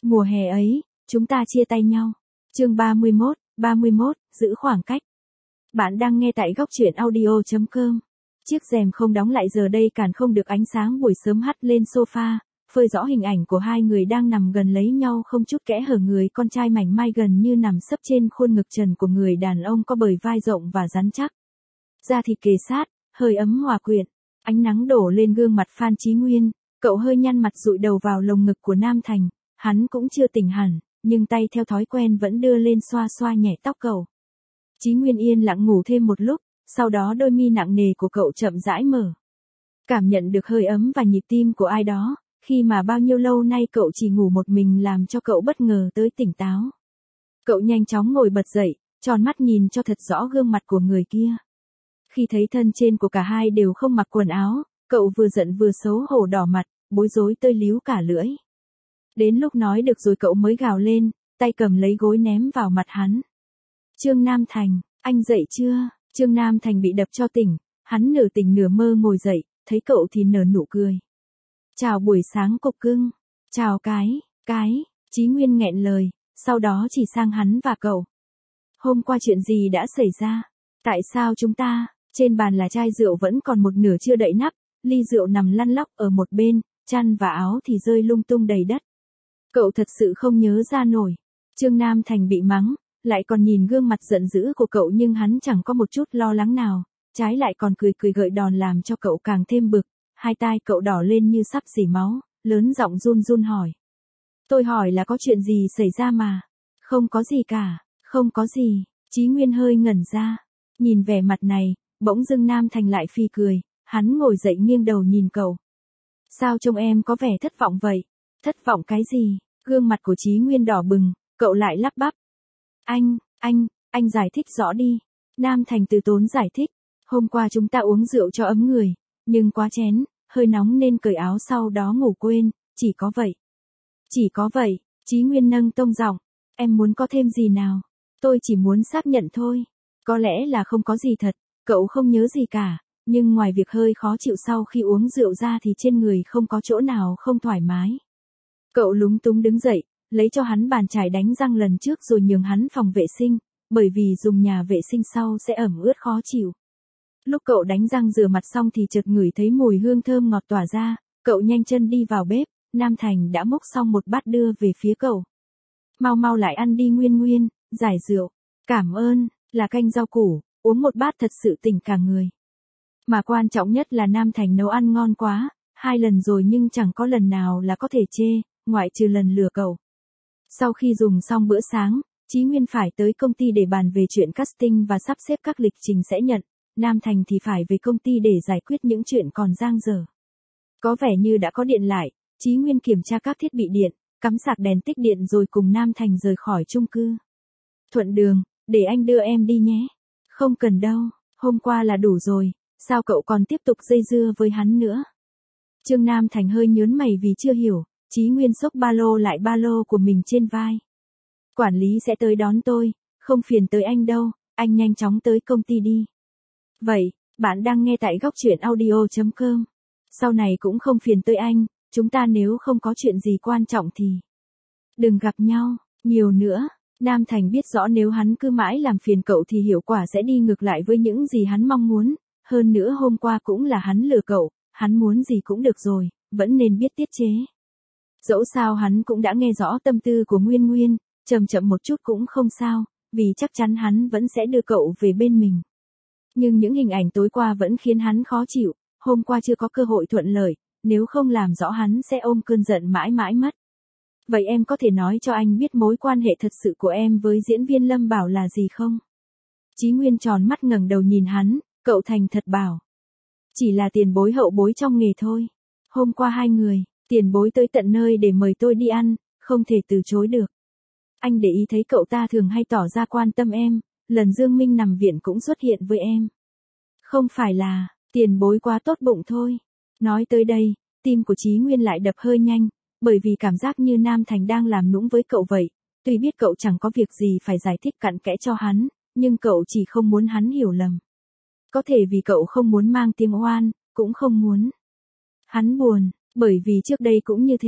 Mùa hè ấy, chúng ta chia tay nhau. Chương 31, giữ khoảng cách. Bạn đang nghe tại góc truyện audio.com. Chiếc rèm không đóng lại giờ đây cản không được ánh sáng buổi sớm hắt lên sofa, phơi rõ hình ảnh của hai người đang nằm gần lấy nhau không chút kẽ hở. Người con trai mảnh mai gần như nằm sấp trên khuôn ngực trần của người đàn ông có bờ vai rộng và rắn chắc. Da thịt kề sát, hơi ấm hòa quyện, ánh nắng đổ lên gương mặt Phan Chí Nguyên, cậu hơi nhăn mặt dụi đầu vào lồng ngực của Nam Thành, hắn cũng chưa tỉnh hẳn, nhưng tay theo thói quen vẫn đưa lên xoa xoa nhẹ tóc cậu. Chí Nguyên yên lặng ngủ thêm một lúc, sau đó đôi mi nặng nề của cậu chậm rãi mở. Cảm nhận được hơi ấm và nhịp tim của ai đó, khi mà bao nhiêu lâu nay cậu chỉ ngủ một mình làm cho cậu bất ngờ tới tỉnh táo. Cậu nhanh chóng ngồi bật dậy, tròn mắt nhìn cho thật rõ gương mặt của người kia. Khi thấy thân trên của cả hai đều không mặc quần áo, cậu vừa giận vừa xấu hổ đỏ mặt, bối rối tơi líu cả lưỡi. Đến lúc nói được rồi cậu mới gào lên, tay cầm lấy gối ném vào mặt hắn. Trương Nam Thành, anh dậy chưa? Trương Nam Thành bị đập cho tỉnh, hắn nửa tỉnh nửa mơ ngồi dậy, thấy cậu thì nở nụ cười. Chào buổi sáng cục cưng. Chào cái, Chí Nguyên nghẹn lời, sau đó chỉ sang hắn và cậu. Hôm qua chuyện gì đã xảy ra? Tại sao chúng ta, trên bàn là chai rượu vẫn còn một nửa chưa đậy nắp, ly rượu nằm lăn lóc ở một bên, chăn và áo thì rơi lung tung đầy đất. Cậu thật sự không nhớ ra nổi. Trương Nam Thành bị mắng, lại còn nhìn gương mặt giận dữ của cậu nhưng hắn chẳng có một chút lo lắng nào, trái lại còn cười cười gợi đòn làm cho cậu càng thêm bực. Hai tai cậu đỏ lên như sắp rỉ máu, lớn giọng run run hỏi. Tôi hỏi là có chuyện gì xảy ra mà? Không có gì cả, không có gì. Chí Nguyên hơi ngẩn ra. Nhìn vẻ mặt này, bỗng dưng Nam Thành lại phì cười, hắn ngồi dậy nghiêng đầu nhìn cậu. Sao trông em có vẻ thất vọng vậy? Thất vọng cái gì? Gương mặt của Chí Nguyên đỏ bừng, cậu lại lắp bắp. Anh giải thích rõ đi. Nam Thành từ tốn giải thích. Hôm qua chúng ta uống rượu cho ấm người, nhưng quá chén, hơi nóng nên cởi áo sau đó ngủ quên, chỉ có vậy. Chỉ có vậy, Chí Nguyên nâng tông giọng. Em muốn có thêm gì nào? Tôi chỉ muốn xác nhận thôi. Có lẽ là không có gì thật, cậu không nhớ gì cả, nhưng ngoài việc hơi khó chịu sau khi uống rượu ra thì trên người không có chỗ nào không thoải mái. Cậu lúng túng đứng dậy, lấy cho hắn bàn chải đánh răng lần trước rồi nhường hắn phòng vệ sinh, bởi vì dùng nhà vệ sinh sau sẽ ẩm ướt khó chịu. Lúc cậu đánh răng rửa mặt xong thì chợt ngửi thấy mùi hương thơm ngọt tỏa ra, cậu nhanh chân đi vào bếp, Nam Thành đã múc xong một bát đưa về phía cậu. Mau lại ăn đi Nguyên, giải rượu. Cảm ơn, là canh rau củ, uống một bát thật sự tỉnh cả người. Mà quan trọng nhất là Nam Thành nấu ăn ngon quá, 2 lần rồi nhưng chẳng có lần nào là có thể chê, ngoại trừ lần lừa cậu. Sau khi dùng xong bữa sáng, Chí Nguyên phải tới công ty để bàn về chuyện casting và sắp xếp các lịch trình sẽ nhận. Nam Thành thì phải về công ty để giải quyết những chuyện còn dang dở. Có vẻ như đã có điện lại, Chí Nguyên kiểm tra các thiết bị điện, cắm sạc đèn tích điện rồi cùng Nam Thành rời khỏi chung cư. Thuận đường, để anh đưa em đi nhé. Không cần đâu, hôm qua là đủ rồi, sao cậu còn tiếp tục dây dưa với hắn nữa? Trương Nam Thành hơi nhớn mày vì chưa hiểu, Chí Nguyên xốc ba lô của mình trên vai. Quản lý sẽ tới đón tôi, không phiền tới anh đâu, anh nhanh chóng tới công ty đi. Vậy, bạn đang nghe tại góc truyện audio.com. Sau này cũng không phiền tới anh, chúng ta nếu không có chuyện gì quan trọng thì đừng gặp nhau nhiều nữa. Nam Thành biết rõ nếu hắn cứ mãi làm phiền cậu thì hiệu quả sẽ đi ngược lại với những gì hắn mong muốn. Hơn nữa hôm qua cũng là hắn lừa cậu, hắn muốn gì cũng được rồi, vẫn nên biết tiết chế. Dẫu sao hắn cũng đã nghe rõ tâm tư của Nguyên, chậm một chút cũng không sao, vì chắc chắn hắn vẫn sẽ đưa cậu về bên mình. Nhưng những hình ảnh tối qua vẫn khiến hắn khó chịu, hôm qua chưa có cơ hội thuận lợi, nếu không làm rõ hắn sẽ ôm cơn giận mãi mãi mất. Vậy em có thể nói cho anh biết mối quan hệ thật sự của em với diễn viên Lâm Bảo là gì không? Chí Nguyên tròn mắt ngẩng đầu nhìn hắn, cậu thành thật bảo. Chỉ là tiền bối hậu bối trong nghề thôi. Hôm qua 2 người, tiền bối tới tận nơi để mời tôi đi ăn, không thể từ chối được. Anh để ý thấy cậu ta thường hay tỏ ra quan tâm em, lần Dương Minh nằm viện cũng xuất hiện với em. Không phải là, tiền bối quá tốt bụng thôi. Nói tới đây, tim của Chí Nguyên lại đập hơi nhanh, bởi vì cảm giác như Nam Thành đang làm nũng với cậu vậy. Tuy biết cậu chẳng có việc gì phải giải thích cặn kẽ cho hắn, nhưng cậu chỉ không muốn hắn hiểu lầm. Có thể vì cậu không muốn mang tiếng oan, cũng không muốn hắn buồn, bởi vì trước đây cũng như thế,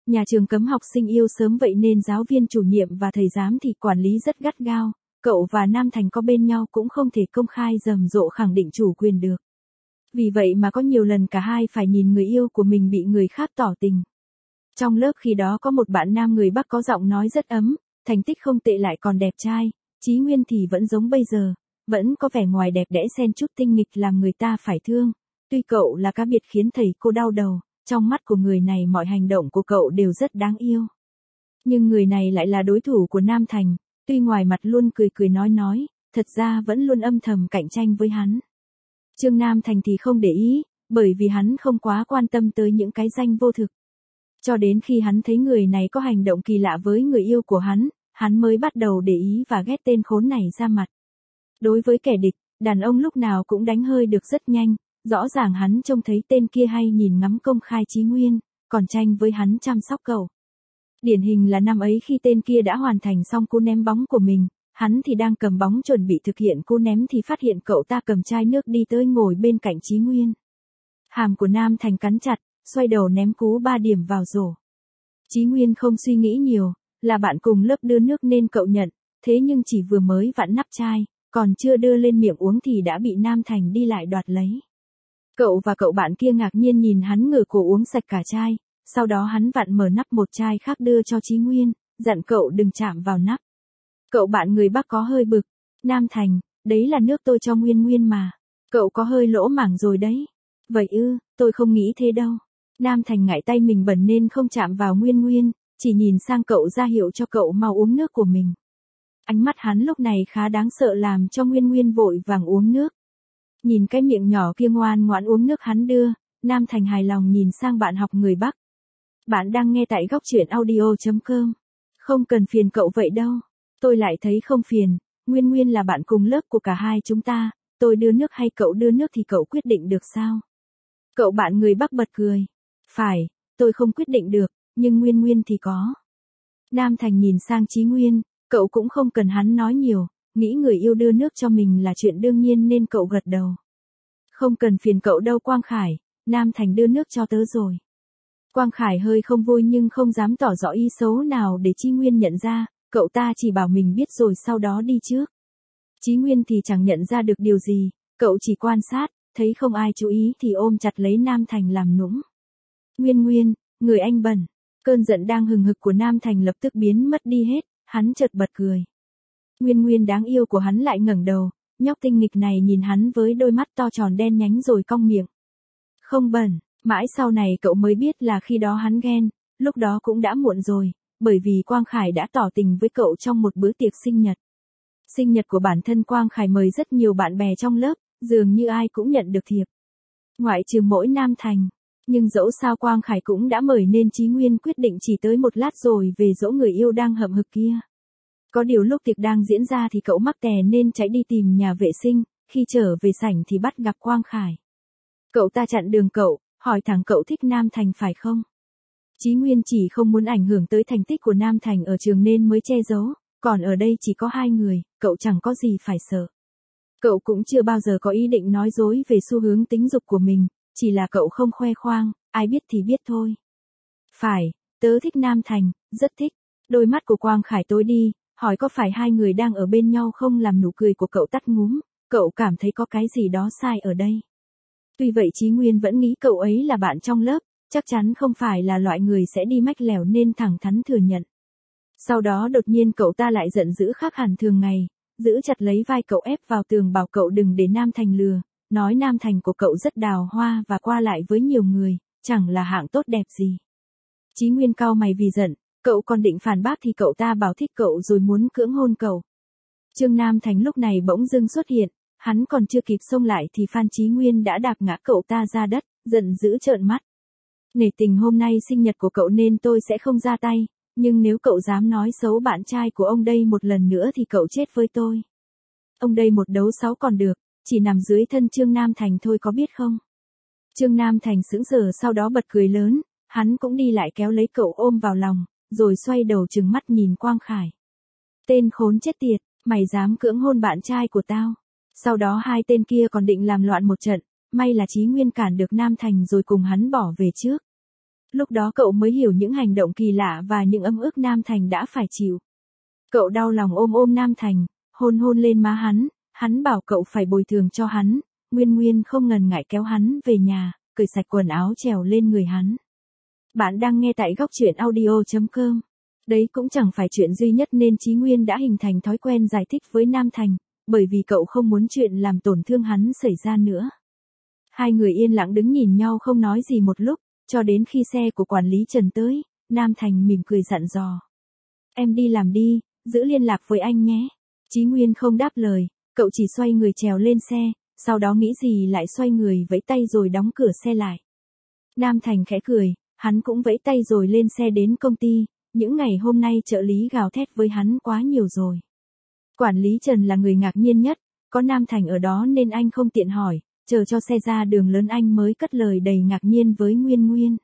Nhà trường cấm học sinh yêu sớm vậy nên giáo viên chủ nhiệm và thầy giám thị quản lý rất gắt gao, cậu và Nam Thành có bên nhau cũng không thể công khai rầm rộ khẳng định chủ quyền được. Vì vậy mà có nhiều lần cả hai phải nhìn người yêu của mình bị người khác tỏ tình. Trong lớp khi đó có một bạn nam người Bắc có giọng nói rất ấm, thành tích không tệ lại còn đẹp trai, Chí Nguyên thì vẫn giống bây giờ, vẫn có vẻ ngoài đẹp đẽ xen chút tinh nghịch làm người ta phải thương. Tuy cậu là cá biệt khiến thầy cô đau đầu, trong mắt của người này mọi hành động của cậu đều rất đáng yêu. Nhưng người này lại là đối thủ của Nam Thành, tuy ngoài mặt luôn cười cười nói, thật ra vẫn luôn âm thầm cạnh tranh với hắn. Trương Nam Thành thì không để ý, bởi vì hắn không quá quan tâm tới những cái danh vô thực. Cho đến khi hắn thấy người này có hành động kỳ lạ với người yêu của hắn mới bắt đầu để ý và ghét tên khốn này ra mặt. Đối với kẻ địch, đàn ông lúc nào cũng đánh hơi được rất nhanh, rõ ràng hắn trông thấy tên kia hay nhìn ngắm công khai Chí Nguyên, còn tranh với hắn chăm sóc cậu. Điển hình là năm ấy khi tên kia đã hoàn thành xong cú ném bóng của mình, hắn thì đang cầm bóng chuẩn bị thực hiện cú ném thì phát hiện cậu ta cầm chai nước đi tới ngồi bên cạnh Chí Nguyên. Hàm của Nam Thành cắn chặt, xoay đầu ném cú 3 điểm vào rổ. Chí Nguyên không suy nghĩ nhiều, là bạn cùng lớp đưa nước nên cậu nhận, thế nhưng chỉ vừa mới vặn nắp chai, còn chưa đưa lên miệng uống thì đã bị Nam Thành đi lại đoạt lấy. Cậu và cậu bạn kia ngạc nhiên nhìn hắn ngửa cổ uống sạch cả chai, sau đó hắn vặn mở nắp một chai khác đưa cho Chí Nguyên, dặn cậu đừng chạm vào nắp. Cậu bạn người Bắc có hơi bực, Nam Thành, đấy là nước tôi cho Nguyên mà, cậu có hơi lỗ mảng rồi đấy. Vậy ư, tôi không nghĩ thế đâu. Nam Thành ngại tay mình bẩn nên không chạm vào Nguyên, chỉ nhìn sang cậu ra hiệu cho cậu mau uống nước của mình. Ánh mắt hắn lúc này khá đáng sợ làm cho Nguyên vội vàng uống nước. Nhìn cái miệng nhỏ kia ngoan ngoãn uống nước hắn đưa, Nam Thành hài lòng nhìn sang bạn học người Bắc. Bạn đang nghe tại góc truyện audio.com. Không cần phiền cậu vậy đâu. Tôi lại thấy không phiền, Nguyên là bạn cùng lớp của cả hai chúng ta, tôi đưa nước hay cậu đưa nước thì cậu quyết định được sao? Cậu bạn người Bắc bật cười. Phải, tôi không quyết định được, nhưng Nguyên thì có. Nam Thành nhìn sang Chí Nguyên, cậu cũng không cần hắn nói nhiều, nghĩ người yêu đưa nước cho mình là chuyện đương nhiên nên cậu gật đầu. Không cần phiền cậu đâu Quang Khải, Nam Thành đưa nước cho tớ rồi. Quang Khải hơi không vui nhưng không dám tỏ rõ ý xấu nào để Chí Nguyên nhận ra, cậu ta chỉ bảo mình biết rồi sau đó đi trước. Chí Nguyên thì chẳng nhận ra được điều gì, cậu chỉ quan sát, thấy không ai chú ý thì ôm chặt lấy Nam Thành làm nũng. Nguyên, người anh bẩn. Cơn giận đang hừng hực của Nam Thành lập tức biến mất đi hết, hắn chợt bật cười. Nguyên đáng yêu của hắn lại ngẩng đầu, nhóc tinh nghịch này nhìn hắn với đôi mắt to tròn đen nhánh rồi cong miệng. Không bẩn, mãi sau này cậu mới biết là khi đó hắn ghen, lúc đó cũng đã muộn rồi, bởi vì Quang Khải đã tỏ tình với cậu trong một bữa tiệc sinh nhật. Sinh nhật của bản thân Quang Khải mời rất nhiều bạn bè trong lớp, dường như ai cũng nhận được thiệp. Ngoại trừ mỗi Nam Thành. Nhưng dẫu sao Quang Khải cũng đã mời nên Chí Nguyên quyết định chỉ tới một lát rồi về dỗ người yêu đang hậm hực kia. Có điều lúc tiệc đang diễn ra thì cậu mắc tè nên chạy đi tìm nhà vệ sinh, khi trở về sảnh thì bắt gặp Quang Khải. Cậu ta chặn đường cậu, hỏi thẳng cậu thích Nam Thành phải không? Chí Nguyên chỉ không muốn ảnh hưởng tới thành tích của Nam Thành ở trường nên mới che giấu, còn ở đây chỉ có hai người, cậu chẳng có gì phải sợ. Cậu cũng chưa bao giờ có ý định nói dối về xu hướng tính dục của mình, chỉ là cậu không khoe khoang, ai biết thì biết thôi. Phải, tớ thích Nam Thành, rất thích. Đôi mắt của Quang Khải tối đi, hỏi có phải hai người đang ở bên nhau không làm nụ cười của cậu tắt ngúm, cậu cảm thấy có cái gì đó sai ở đây. Tuy vậy Chí Nguyên vẫn nghĩ cậu ấy là bạn trong lớp, chắc chắn không phải là loại người sẽ đi mách lẻo nên thẳng thắn thừa nhận. Sau đó đột nhiên cậu ta lại giận dữ khác hẳn thường ngày, giữ chặt lấy vai cậu ép vào tường bảo cậu đừng để Nam Thành lừa, nói Nam Thành của cậu rất đào hoa và qua lại với nhiều người, chẳng là hạng tốt đẹp gì. Chí Nguyên cau mày vì giận, cậu còn định phản bác thì cậu ta bảo thích cậu rồi muốn cưỡng hôn cậu. Trương Nam Thành lúc này bỗng dưng xuất hiện, hắn còn chưa kịp xông lại thì Phan Chí Nguyên đã đạp ngã cậu ta ra đất, giận dữ trợn mắt. Nể tình hôm nay sinh nhật của cậu nên tôi sẽ không ra tay, nhưng nếu cậu dám nói xấu bạn trai của ông đây một lần nữa thì cậu chết với tôi. Ông đây một đấu 6 còn được, chỉ nằm dưới thân Trương Nam Thành thôi có biết không? Trương Nam Thành sững sờ sau đó bật cười lớn, hắn cũng đi lại kéo lấy cậu ôm vào lòng, rồi xoay đầu trừng mắt nhìn Quang Khải. Tên khốn chết tiệt, mày dám cưỡng hôn bạn trai của tao. Sau đó hai tên kia còn định làm loạn một trận, may là Chí Nguyên cản được Nam Thành rồi cùng hắn bỏ về trước. Lúc đó cậu mới hiểu những hành động kỳ lạ và những ấm ức Nam Thành đã phải chịu. Cậu đau lòng ôm ôm Nam Thành, hôn hôn lên má hắn bảo cậu phải bồi thường cho hắn, Nguyên không ngần ngại kéo hắn về nhà, cởi sạch quần áo trèo lên người hắn. Bạn đang nghe tại góc truyện audio.com. Đấy cũng chẳng phải chuyện duy nhất nên Chí Nguyên đã hình thành thói quen giải thích với Nam Thành, bởi vì cậu không muốn chuyện làm tổn thương hắn xảy ra nữa. Hai người yên lặng đứng nhìn nhau không nói gì một lúc, cho đến khi xe của quản lý Trần tới, Nam Thành mỉm cười dặn dò. Em đi làm đi, giữ liên lạc với anh nhé. Chí Nguyên không đáp lời, cậu chỉ xoay người trèo lên xe, sau đó nghĩ gì lại xoay người vẫy tay rồi đóng cửa xe lại. Nam Thành khẽ cười, hắn cũng vẫy tay rồi lên xe đến công ty, những ngày hôm nay trợ lý gào thét với hắn quá nhiều rồi. Quản lý Trần là người ngạc nhiên nhất, có Nam Thành ở đó nên anh không tiện hỏi, chờ cho xe ra đường lớn anh mới cất lời đầy ngạc nhiên với Nguyên.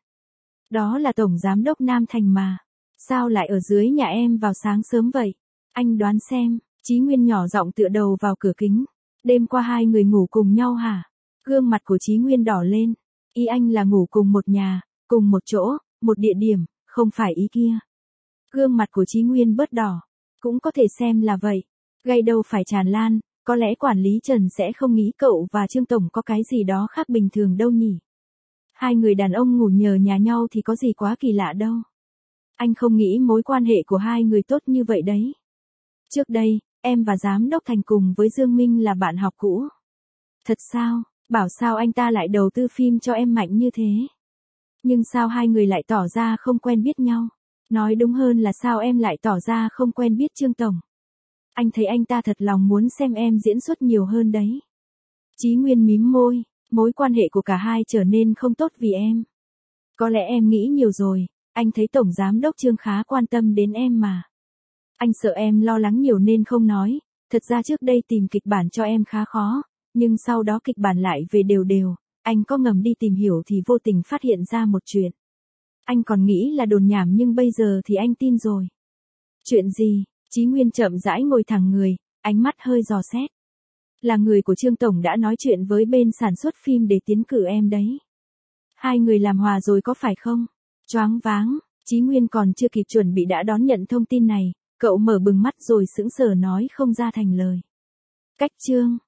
Đó là Tổng Giám đốc Nam Thành mà. Sao lại ở dưới nhà em vào sáng sớm vậy? Anh đoán xem, Chí Nguyên nhỏ giọng tựa đầu vào cửa kính. Đêm qua hai người ngủ cùng nhau hả? Gương mặt của Chí Nguyên đỏ lên. Ý anh là ngủ cùng một nhà, cùng một chỗ, một địa điểm, không phải ý kia. Gương mặt của Chí Nguyên bớt đỏ. Cũng có thể xem là vậy. Gay đâu phải tràn lan, có lẽ quản lý Trần sẽ không nghĩ cậu và Trương Tổng có cái gì đó khác bình thường đâu nhỉ. Hai người đàn ông ngủ nhờ nhà nhau thì có gì quá kỳ lạ đâu. Anh không nghĩ mối quan hệ của hai người tốt như vậy đấy. Trước đây, em và Giám đốc Thành cùng với Dương Minh là bạn học cũ. Thật sao, bảo sao anh ta lại đầu tư phim cho em mạnh như thế. Nhưng sao hai người lại tỏ ra không quen biết nhau? Nói đúng hơn là sao em lại tỏ ra không quen biết Trương Tổng? Anh thấy anh ta thật lòng muốn xem em diễn xuất nhiều hơn đấy. Chí Nguyên mím môi, mối quan hệ của cả hai trở nên không tốt vì em. Có lẽ em nghĩ nhiều rồi, anh thấy Tổng Giám đốc Trương khá quan tâm đến em mà. Anh sợ em lo lắng nhiều nên không nói, thật ra trước đây tìm kịch bản cho em khá khó, nhưng sau đó kịch bản lại về đều, anh có ngầm đi tìm hiểu thì vô tình phát hiện ra một chuyện. Anh còn nghĩ là đồn nhảm nhưng bây giờ thì anh tin rồi. Chuyện gì? Chí Nguyên chậm rãi ngồi thẳng người, ánh mắt hơi dò xét. Là người của Trương Tổng đã nói chuyện với bên sản xuất phim để tiến cử em đấy. Hai người làm hòa rồi có phải không? Choáng váng, Chí Nguyên còn chưa kịp chuẩn bị đã đón nhận thông tin này, cậu mở bừng mắt rồi sững sờ nói không ra thành lời. Cách Trương.